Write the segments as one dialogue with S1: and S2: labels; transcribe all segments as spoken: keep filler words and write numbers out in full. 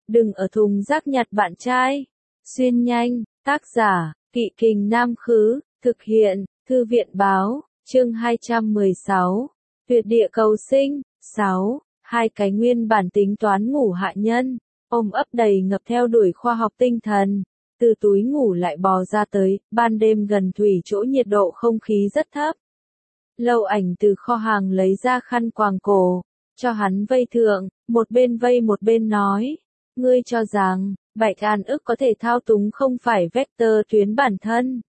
S1: đừng ở thùng rác nhặt bạn trai. Xuyên nhanh, tác giả, Kỵ Kình Nam Khứ, thực hiện, Thư viện Báo, chương hai trăm mười sáu, tuyệt địa cầu sinh. sáu. Hai cái nguyên bản tính toán ngủ hạ nhân, ôm ấp đầy ngập theo đuổi khoa học tinh thần, từ túi ngủ lại bò ra tới, ban đêm gần thủy chỗ nhiệt độ không khí rất thấp. Lâu Ảnh từ kho hàng lấy ra khăn quàng cổ, cho hắn vây thượng, một bên vây một bên nói, ngươi cho rằng, Bạch An ức có thể thao túng không phải vector tuyến bản thân.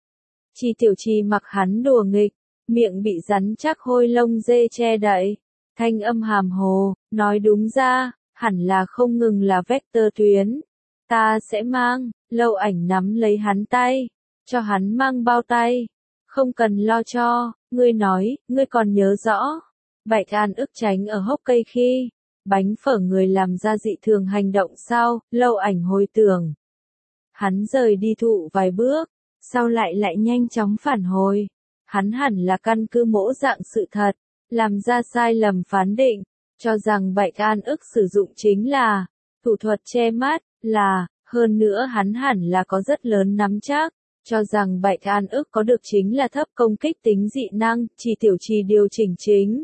S1: Chi Tiểu Chi mặc hắn đùa nghịch, miệng bị rắn chắc hôi lông dê che đậy, thanh âm hàm hồ, nói đúng ra, hẳn là không ngừng là vector tuyến. Ta sẽ mang. Lâu Ảnh nắm lấy hắn tay, cho hắn mang bao tay. Không cần lo cho, ngươi nói, ngươi còn nhớ rõ. Bạch An ức tránh ở hốc cây khi, bánh phở người làm ra dị thường hành động sao, Lâu Ảnh hồi tưởng. Hắn rời đi thụ vài bước, sau lại lại nhanh chóng phản hồi. Hắn hẳn là căn cứ mỗ dạng sự thật, làm ra sai lầm phán định, cho rằng Bạch An ức sử dụng chính là thủ thuật che mắt, là, hơn nữa hắn hẳn là có rất lớn nắm chắc, cho rằng Bạch An ức có được chính là thấp công kích tính dị năng, Chỉ Tiểu Chi điều chỉnh chính.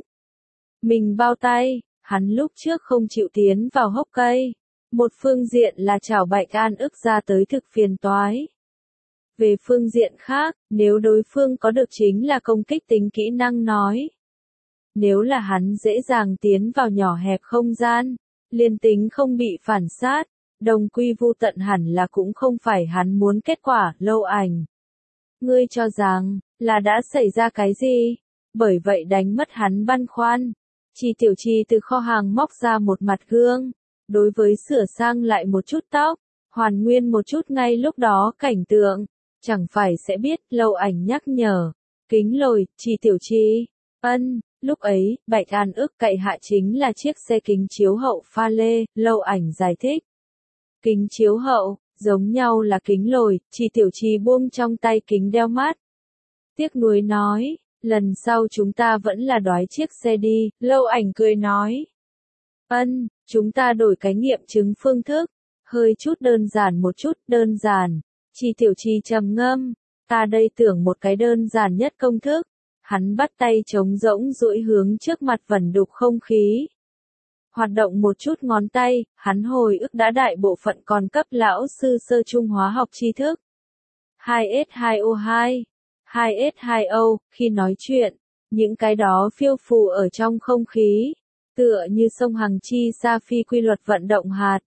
S1: Mình bao tay, hắn lúc trước không chịu tiến vào hốc cây, một phương diện là chảo Bạch An ức ra tới thực phiền toái. Về phương diện khác, nếu đối phương có được chính là công kích tính kỹ năng nói. Nếu là hắn dễ dàng tiến vào nhỏ hẹp không gian, liên tính không bị phản sát, đồng quy vu tận hẳn là cũng không phải hắn muốn kết quả. Lâu Ảnh, ngươi cho rằng, là đã xảy ra cái gì? Bởi vậy đánh mất hắn băn khoăn. Chi Tiểu Chi từ kho hàng móc ra một mặt gương, đối với sửa sang lại một chút tóc, hoàn nguyên một chút ngay lúc đó cảnh tượng, chẳng phải sẽ biết. Lâu Ảnh nhắc nhở, kính lồi, Chi Tiểu Chi, ân. Lúc ấy, Bạch An ức cậy hạ chính là chiếc xe kính chiếu hậu pha lê. Lâu Ảnh giải thích. Kính chiếu hậu, giống nhau là kính lồi, Chi Tiểu Chi buông trong tay kính đeo mắt. Tiếc nuối nói, lần sau chúng ta vẫn là đoái chiếc xe đi. Lâu Ảnh cười nói. Ân, chúng ta đổi cái nghiệm chứng phương thức, hơi chút đơn giản một chút, đơn giản. Chi Tiểu Chi trầm ngâm, ta đây tưởng một cái đơn giản nhất công thức. Hắn bắt tay trống rỗng duỗi hướng trước mặt vẩn đục không khí. Hoạt động một chút ngón tay, hắn hồi ức đã đại bộ phận còn cấp lão sư sơ trung hóa học tri thức. hai S hai O hai, hai S hai O, khi nói chuyện, những cái đó phiêu phù ở trong không khí, tựa như sông Hằng chi sa phi quy luật vận động hạt.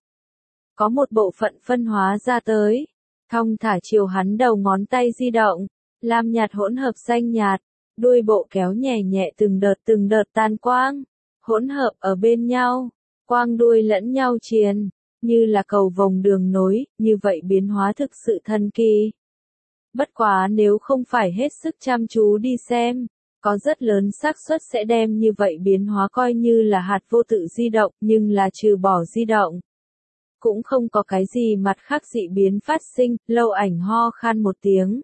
S1: Có một bộ phận phân hóa ra tới, thong thả chiều hắn đầu ngón tay di động, lam nhạt hỗn hợp xanh nhạt. Đuôi bộ kéo nhẹ nhẹ từng đợt từng đợt tan quang, hỗn hợp ở bên nhau, quang đuôi lẫn nhau triền, như là cầu vồng đường nối, như vậy biến hóa thực sự thần kỳ. Bất quá nếu không phải hết sức chăm chú đi xem, có rất lớn xác suất sẽ đem như vậy biến hóa coi như là hạt vô tự di động, nhưng là trừ bỏ di động. Cũng không có cái gì mặt khác dị biến phát sinh. Lâu Ảnh ho khan một tiếng.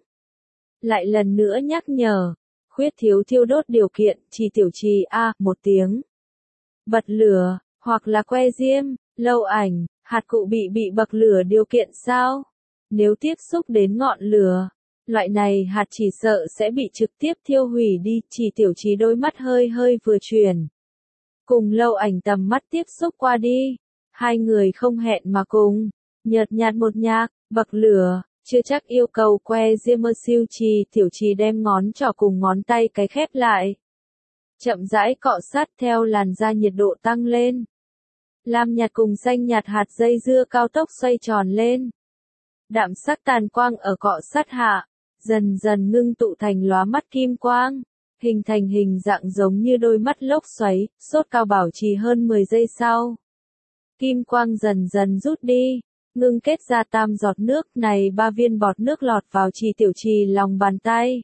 S1: Lại lần nữa nhắc nhở. Khuyết thiếu thiêu đốt điều kiện, Chi Tiểu Chi a, một tiếng. Bật lửa, hoặc là que diêm. Lâu Ảnh, hạt cụ bị bị bậc lửa điều kiện sao? Nếu tiếp xúc đến ngọn lửa, loại này hạt chỉ sợ sẽ bị trực tiếp thiêu hủy đi. Chi Tiểu Chi đôi mắt hơi hơi vừa chuyển. Cùng Lâu Ảnh tầm mắt tiếp xúc qua đi. Hai người không hẹn mà cùng, nhợt nhạt một nhạc, bậc lửa. Chưa chắc yêu cầu que diêm mơ siêu. Chi Tiểu Chi đem ngón trỏ cùng ngón tay cái khép lại. Chậm rãi cọ sát theo làn da nhiệt độ tăng lên. Lam nhạt cùng xanh nhạt hạt dây dưa cao tốc xoay tròn lên. Đạm sắc tàn quang ở cọ sát hạ, dần dần ngưng tụ thành lóa mắt kim quang, hình thành hình dạng giống như đôi mắt lốc xoáy, sốt cao bảo trì hơn mười giây sau. Kim quang dần dần rút đi. Ngưng kết ra tam giọt nước, này ba viên bọt nước lọt vào Chi Tiểu Chi lòng bàn tay.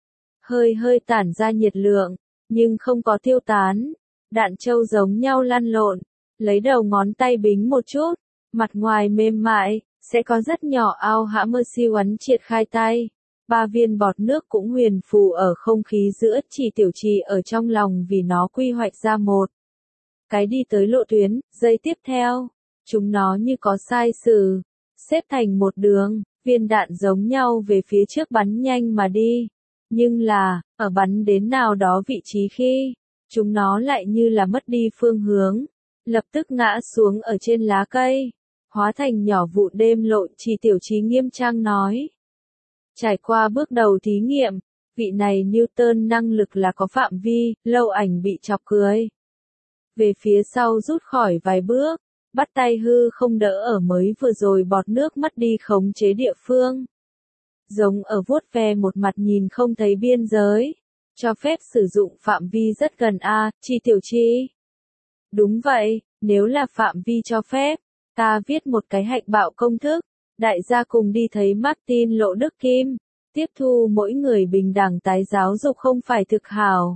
S1: Hơi hơi tản ra nhiệt lượng, nhưng không có tiêu tán. Đạn châu giống nhau lăn lộn, lấy đầu ngón tay bính một chút, mặt ngoài mềm mại, sẽ có rất nhỏ ao hã mơ siêu ấn triệt khai tay. Ba viên bọt nước cũng huyền phù ở không khí giữa. Chi Tiểu Chi ở trong lòng vì nó quy hoạch ra một cái đi tới lộ tuyến. Giây tiếp theo, Chúng nó như có sai sử, xếp thành một đường, viên đạn giống nhau về phía trước bắn nhanh mà đi. Nhưng là, ở bắn đến nào đó vị trí khi, chúng nó lại như là mất đi phương hướng, lập tức ngã xuống ở trên lá cây, hóa thành nhỏ vụn đêm lộn. Chỉ Tiểu Trì nghiêm trang nói. Trải qua bước đầu thí nghiệm, vị này Newton năng lực là có phạm vi, Lâu Ảnh bị chọc cười. Về phía sau rút khỏi vài bước, bắt tay hư không đỡ ở mới vừa rồi bọt nước mất đi khống chế địa phương. Giống ở vuốt ve một mặt nhìn không thấy biên giới, cho phép sử dụng phạm vi rất gần a, Chi Tiểu Chi. Đúng vậy, nếu là phạm vi cho phép, ta viết một cái hạch bạo công thức, đại gia cùng đi thấy Martin Lộ Đức Kim, tiếp thu mỗi người bình đẳng tái giáo dục không phải thực hảo.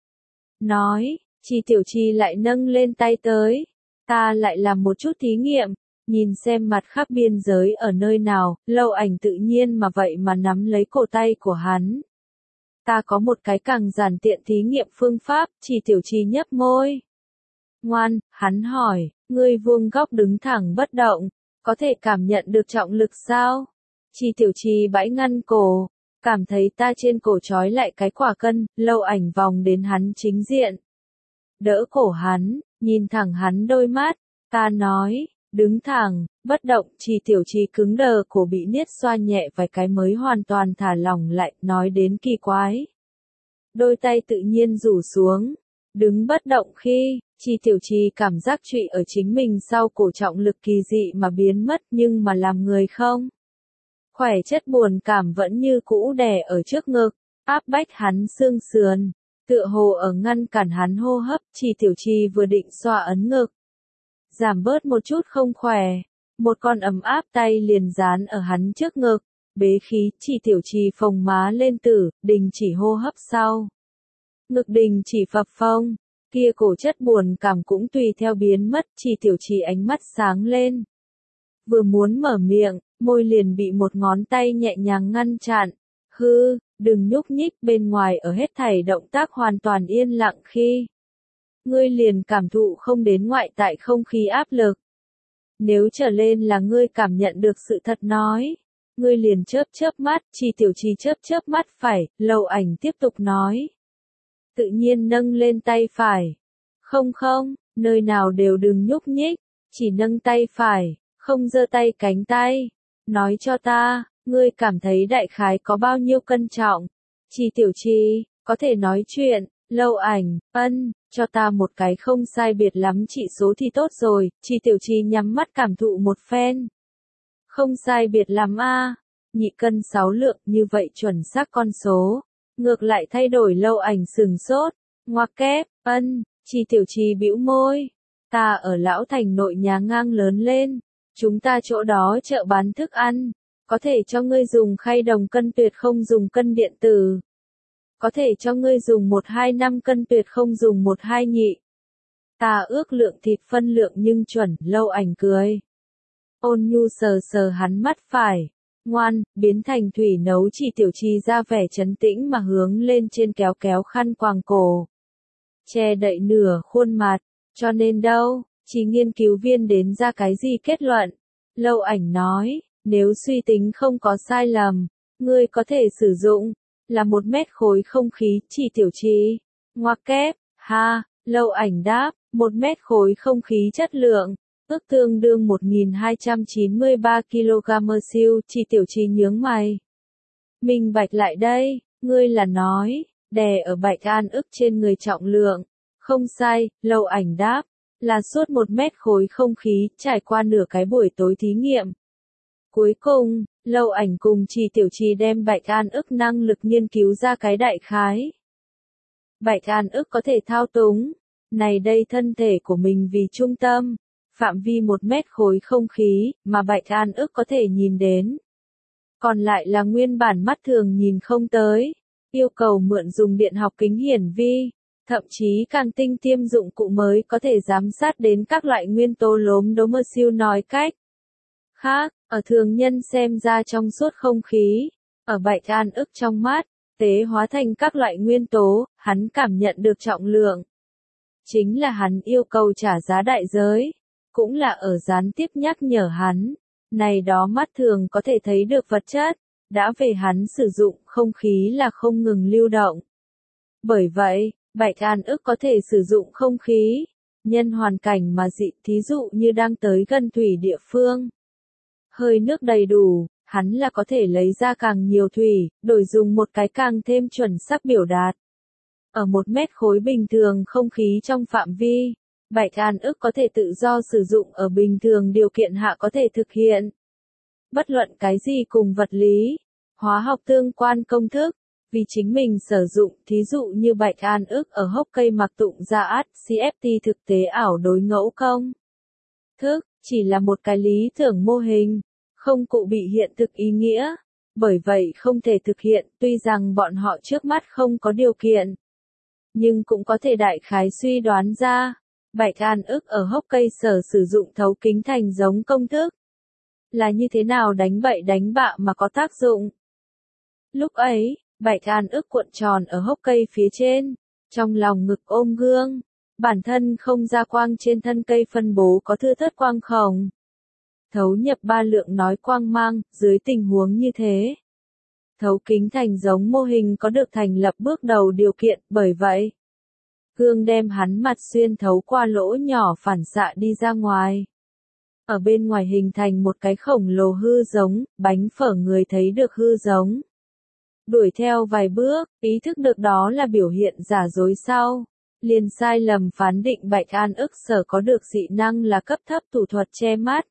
S1: Nói, Chi Tiểu Chi lại nâng lên tay tới, ta lại làm một chút thí nghiệm, nhìn xem mặt khác biên giới ở nơi nào. Lâu Ảnh tự nhiên mà vậy mà nắm lấy cổ tay của hắn. Ta có một cái càng giản tiện thí nghiệm phương pháp. Chi Tiểu Chi nhấp môi. Ngoan, hắn hỏi, ngươi vuông góc đứng thẳng bất động, có thể cảm nhận được trọng lực sao? Chi Tiểu Chi bãi ngăn cổ, cảm thấy ta trên cổ trói lại cái quả cân. Lâu Ảnh vòng đến hắn chính diện, đỡ cổ hắn, nhìn thẳng hắn đôi mắt, ta nói, đứng thẳng, bất động. Chi Tiểu Chi cứng đờ, cổ bị niết xoa nhẹ vài cái mới hoàn toàn thả lỏng lại, nói đến kỳ quái. Đôi tay tự nhiên rủ xuống, đứng bất động khi, Chi Tiểu Chi cảm giác trụy ở chính mình sau cổ trọng lực kỳ dị mà biến mất, nhưng mà làm người không khỏe chất buồn cảm vẫn như cũ đè ở trước ngực, áp bách hắn xương sườn, tựa hồ ở ngăn cản hắn hô hấp. Chi Tiểu Chi vừa định xoa ấn ngực, giảm bớt một chút không khỏe, một con ấm áp tay liền dán ở hắn trước ngực, bế khí. Chi Tiểu Chi phồng má lên tử, đình chỉ hô hấp sau. Ngực đình chỉ phập phồng, kia cổ chất buồn cảm cũng tùy theo biến mất. Chi Tiểu Chi ánh mắt sáng lên, vừa muốn mở miệng, môi liền bị một ngón tay nhẹ nhàng ngăn chặn. Hư, đừng nhúc nhích. Bên ngoài ở hết thảy động tác hoàn toàn yên lặng khi, ngươi liền cảm thụ không đến ngoại tại không khí áp lực. Nếu trở lên là ngươi cảm nhận được sự thật nói, ngươi liền chớp chớp mắt. Chi Tiểu Chi chớp chớp mắt phải. Lâu Ảnh tiếp tục nói, tự nhiên nâng lên tay phải. Không không, nơi nào đều đừng nhúc nhích, chỉ nâng tay phải, không giơ tay cánh tay. Nói cho ta, ngươi cảm thấy đại khái có bao nhiêu cân trọng? Chi Tiểu Chi, có thể nói chuyện. Lâu Ảnh, ân, cho ta một cái không sai biệt lắm trị số thì tốt rồi. Chi Tiểu Chi nhắm mắt cảm thụ một phen. Không sai biệt lắm a, nhị cân sáu lượng, như vậy chuẩn xác con số. Ngược lại thay đổi. Lâu Ảnh sừng sốt, ngoặc kép, ân. Chi Tiểu Chi bĩu môi, ta ở Lão Thành nội nhà ngang lớn lên, chúng ta chỗ đó chợ bán thức ăn, có thể cho ngươi dùng khay đồng cân tuyệt không dùng cân điện tử. Có thể cho ngươi dùng một hai năm cân tuyệt không dùng một hai nhị. Ta ước lượng thịt phân lượng nhưng chuẩn. Lâu Ảnh cười, ôn nhu sờ sờ hắn mắt phải. Ngoan, biến thành thủy nấu. Chi Tiểu Chi ra vẻ trấn tĩnh mà hướng lên trên kéo kéo khăn quàng cổ, che đậy nửa khuôn mặt. Cho nên đâu, Chi nghiên cứu viên đến ra cái gì kết luận? Lâu Ảnh nói, nếu suy tính không có sai lầm, ngươi có thể sử dụng là một mét khối không khí. Chi Tiểu Chi, ngoặc kép, ha. Lâu Ảnh đáp, một mét khối không khí chất lượng, ước tương đương một nghìn hai trăm chín mươi ba ki lô gam mơ siêu. Chi Tiểu Chi nhướng mày, minh bạch lại đây, ngươi là nói, đè ở Bạch An ức trên người trọng lượng. Không sai. Lâu Ảnh đáp, là suốt một mét khối không khí, trải qua nửa cái buổi tối thí nghiệm. Cuối cùng, Lâu Ảnh cùng Chi Tiểu Chi đem Bạch An ức năng lực nghiên cứu ra cái đại khái. Bạch An ức có thể thao túng này đây thân thể của mình vì trung tâm, phạm vi một mét khối không khí, mà Bạch An ức có thể nhìn đến. Còn lại là nguyên bản mắt thường nhìn không tới, yêu cầu mượn dùng điện học kính hiển vi, thậm chí càng tinh tiêm dụng cụ mới có thể giám sát đến các loại nguyên tố lốm đốm. Mơ siêu nói cách khác, ở thường nhân xem ra trong suốt không khí, ở Bạch An ức trong mắt, tế hóa thành các loại nguyên tố, hắn cảm nhận được trọng lượng. Chính là hắn yêu cầu trả giá đại giới. cũng là ở gián tiếp nhắc nhở hắn, này đó mắt thường có thể thấy được vật chất, đã về hắn sử dụng không khí là không ngừng lưu động. Bởi vậy, Bạch An ức có thể sử dụng không khí, nhân hoàn cảnh mà dị, thí dụ như đang tới gần thủy địa phương. Hơi nước đầy đủ, hắn là có thể lấy ra càng nhiều thủy, đổi dùng một cái càng thêm chuẩn xác biểu đạt. Ở một mét khối bình thường không khí trong phạm vi, Bạch An ức có thể tự do sử dụng ở bình thường điều kiện hạ có thể thực hiện. Bất luận cái gì cùng vật lý, hóa học tương quan công thức, vì chính mình sử dụng, thí dụ như Bạch An ức ở hốc cây mặc tụng ra át, xê ép tê thực tế ảo đối ngẫu công thức, chỉ là một cái lý tưởng mô hình, không cụ bị hiện thực ý nghĩa, bởi vậy không thể thực hiện, tuy rằng bọn họ trước mắt không có điều kiện. Nhưng cũng có thể đại khái suy đoán ra, Bạch An ức ở hốc cây sở sử dụng thấu kính thành giống công thức, là như thế nào đánh bậy đánh bạ mà có tác dụng. Lúc ấy, Bạch An ức cuộn tròn ở hốc cây phía trên, trong lòng ngực ôm gương, bản thân không ra quang trên thân cây phân bố có thưa thớt quang khổng. Thấu nhập ba lượng nói quang mang, dưới tình huống như thế. Thấu kính thành giống mô hình có được thành lập bước đầu điều kiện, bởi vậy, gương đem hắn mặt xuyên thấu qua lỗ nhỏ phản xạ đi ra ngoài. Ở bên ngoài hình thành một cái khổng lồ hư giống, bánh phở người thấy được hư giống. Đuổi theo vài bước, ý thức được đó là biểu hiện giả dối sau. Liền sai lầm phán định Bạch An ức sở có được dị năng là cấp thấp thủ thuật che mắt.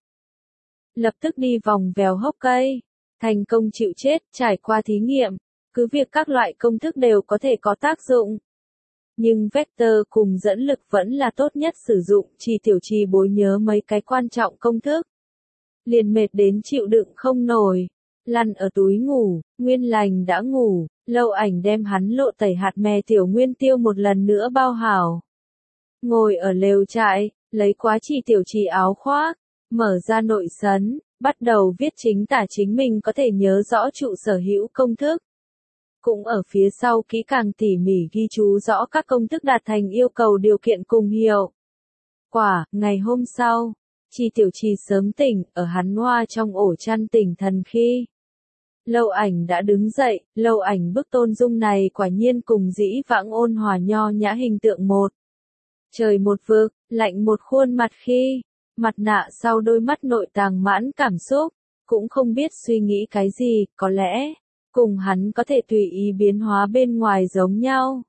S1: Lập tức đi vòng vèo hốc cây, thành công chịu chết, trải qua thí nghiệm, cứ việc các loại công thức đều có thể có tác dụng. Nhưng vector cùng dẫn lực vẫn là tốt nhất sử dụng, chỉ tiểu trì bối nhớ mấy cái quan trọng công thức. Liền mệt đến chịu đựng không nổi, lăn ở túi ngủ, Nguyên Lành đã ngủ, Lâu Ảnh đem hắn lộ tẩy hạt mè tiểu nguyên tiêu một lần nữa bao hảo. Ngồi ở lều trại, lấy quá chỉ tiểu trì áo khoác, mở ra nội sấn, bắt đầu viết chính tả chính mình có thể nhớ rõ trụ sở hữu công thức. Cũng ở phía sau kỹ càng tỉ mỉ ghi chú rõ các công thức đạt thành yêu cầu điều kiện cùng hiệu quả. Ngày hôm sau, Chi tiểu trì sớm tỉnh, ở hắn hoa trong ổ chăn tỉnh thần khi. Lâu Ảnh đã đứng dậy, Lâu Ảnh bức Tôn Dung này quả nhiên cùng dĩ vãng ôn hòa nho nhã hình tượng một. Trời một vực, lạnh một khuôn mặt khi, mặt nạ sau đôi mắt nội tàng mãn cảm xúc, cũng không biết suy nghĩ cái gì, có lẽ, cùng hắn có thể tùy ý biến hóa bên ngoài giống nhau.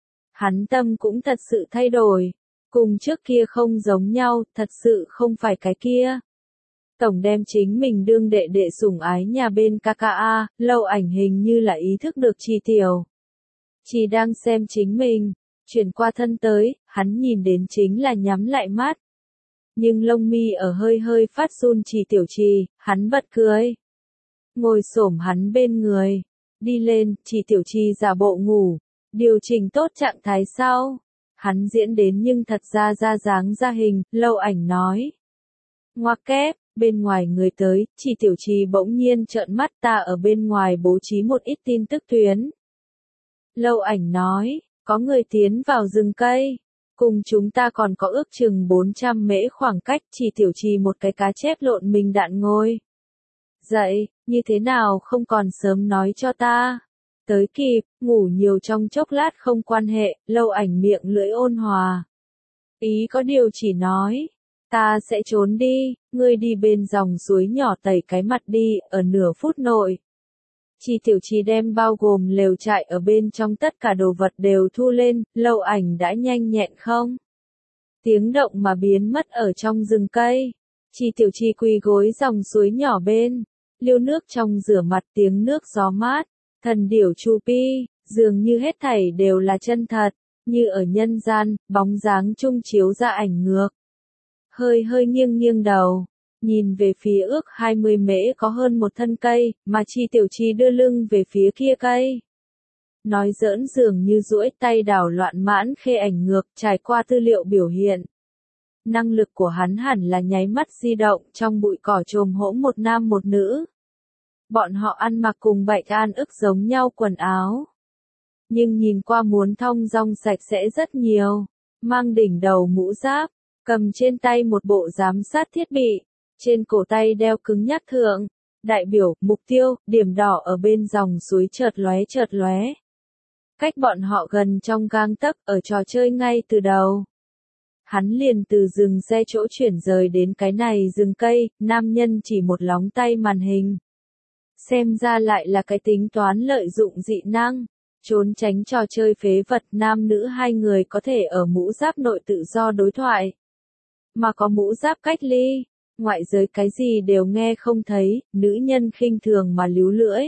S1: Hắn tâm cũng thật sự thay đổi, cùng trước kia không giống nhau, thật sự không phải cái kia. Tổng đem chính mình đương đệ đệ sủng ái nhà bên ca ca a, Lâu Ảnh hình như là ý thức được Chi tiểu. Chỉ đang xem chính mình, chuyển qua thân tới, hắn nhìn đến chính là nhắm lại mắt. Nhưng lông mi ở hơi hơi phát run Chi tiểu trì, hắn bật cười. Ngồi xổm hắn bên người, đi lên, Chi tiểu trì giả bộ ngủ, điều chỉnh tốt trạng thái sau. Hắn diễn đến nhưng thật ra ra dáng ra hình, Lâu Ảnh nói. Ngoặc kép, bên ngoài người tới, Chi tiểu trì bỗng nhiên trợn mắt, ta ở bên ngoài bố trí một ít tin tức tuyến. Lâu Ảnh nói, có người tiến vào rừng cây, cùng chúng ta còn có ước chừng bốn trăm mễ khoảng cách, Chi tiểu trì một cái cá chép lộn mình đạn ngôi. Dậy, như thế nào không còn sớm nói cho ta. Tới kịp, ngủ nhiều trong chốc lát không quan hệ, Lâu Ảnh miệng lưỡi ôn hòa. Ý có điều chỉ nói, ta sẽ trốn đi, ngươi đi bên dòng suối nhỏ tẩy cái mặt đi, ở nửa phút nội. Chi tiểu trì đem bao gồm lều trại ở bên trong tất cả đồ vật đều thu lên, Lâu Ảnh đã nhanh nhẹn không? Tiếng động mà biến mất ở trong rừng cây. Chi tiểu trì quỳ gối dòng suối nhỏ bên, liêu nước trong rửa mặt tiếng nước gió mát, thần điểu chu pi, dường như hết thảy đều là chân thật, như ở nhân gian, bóng dáng trung chiếu ra ảnh ngược. Hơi hơi nghiêng nghiêng đầu, nhìn về phía ước hai mươi mễ có hơn một thân cây, mà Chi tiểu trì đưa lưng về phía kia cây. Nói giỡn dường như duỗi tay đảo loạn mãn khê ảnh ngược, trải qua tư liệu biểu hiện. Năng lực của hắn hẳn là nháy mắt di động trong bụi cỏ chồm hỗn một nam một nữ. Bọn họ ăn mặc cùng Bạch An ức giống nhau quần áo. Nhưng nhìn qua muốn thong dong sạch sẽ rất nhiều, mang đỉnh đầu mũ giáp, cầm trên tay một bộ giám sát thiết bị, trên cổ tay đeo cứng nhắc thượng, đại biểu, mục tiêu, điểm đỏ ở bên dòng suối chợt lóe chợt lóe. Cách bọn họ gần trong gang tấc ở trò chơi ngay từ đầu. Hắn liền từ rừng xe chỗ chuyển rời đến cái này rừng cây, nam nhân chỉ một lóng tay màn hình. Xem ra lại là cái tính toán lợi dụng dị năng, trốn tránh trò chơi phế vật, nam nữ hai người có thể ở mũ giáp nội tự do đối thoại. Mà có mũ giáp cách ly, ngoại giới cái gì đều nghe không thấy, nữ nhân khinh thường mà líu lưỡi.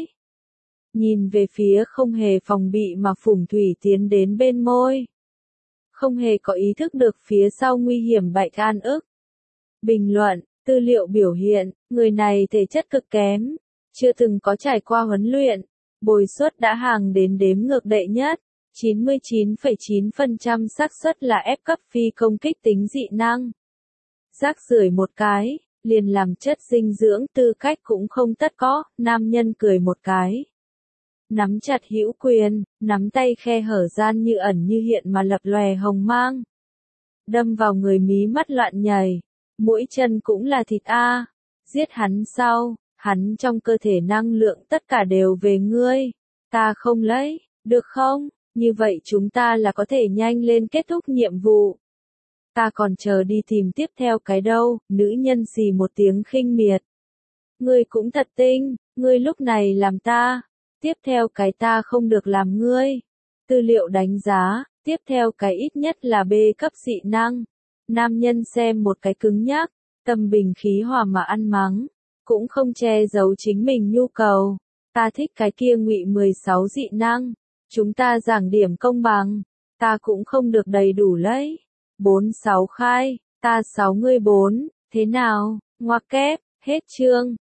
S1: Nhìn về phía không hề phòng bị mà Phùng Thủy tiến đến bên môi. Không hề có ý thức được phía sau nguy hiểm bạch an ức. Bình luận, tư liệu biểu hiện, người này thể chất cực kém, chưa từng có trải qua huấn luyện, bồi suất đã hàng đến đếm ngược đệ nhất, chín mươi chín phẩy chín phần trăm xác suất là ép cấp phi công kích tính dị năng. Rác rưởi một cái, liền làm chất dinh dưỡng tư cách cũng không tất có, nam nhân cười một cái. Nắm chặt hữu quyền, nắm tay khe hở gian như ẩn như hiện mà lập lòe hồng mang. Đâm vào người mí mắt loạn nhảy, mũi chân cũng là thịt a. Giết hắn sau, hắn trong cơ thể năng lượng tất cả đều về ngươi. Ta không lấy, được không? Như vậy chúng ta là có thể nhanh lên kết thúc nhiệm vụ. Ta còn chờ đi tìm tiếp theo cái đâu, nữ nhân xì một tiếng khinh miệt. Ngươi cũng thật tinh, ngươi lúc này làm ta. Tiếp theo cái ta không được làm ngươi. Tư liệu đánh giá, tiếp theo cái ít nhất là B cấp dị năng. Nam nhân xem một cái cứng nhắc, tâm bình khí hòa mà ăn mắng, cũng không che giấu chính mình nhu cầu. Ta thích cái kia ngụy mười sáu dị năng. Chúng ta giảng điểm công bằng, ta cũng không được đầy đủ lấy. bốn sáu khai, ta sáu ngươi bốn, thế nào, ngoặc kép, hết chương.